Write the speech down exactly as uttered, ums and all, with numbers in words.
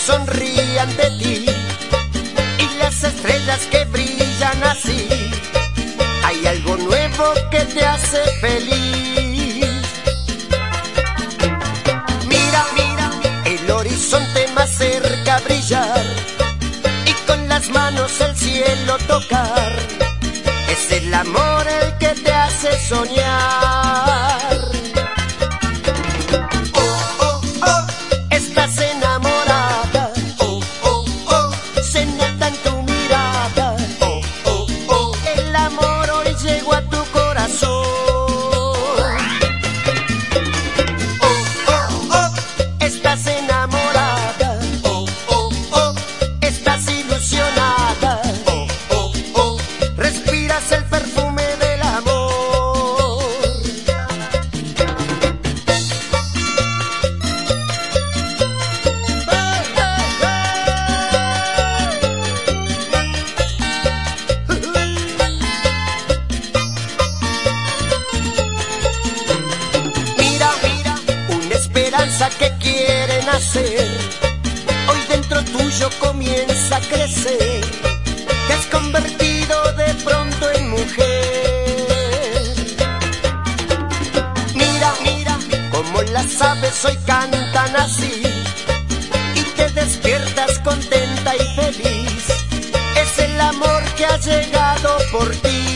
sonríe ante ti y las estrellas que brillan así. Hay algo nuevo que te hace feliz. Mira, mira, el horizonte más cerca brillar y con las manos el cielo tocar. Es el amor el que te hace soñar. Que quiere nacer, hoy dentro tuyo comienza a crecer. Te has convertido de pronto en mujer. Mira, mira, como las aves hoy cantan así y te despiertas contenta y feliz. Es el amor que ha llegado por ti.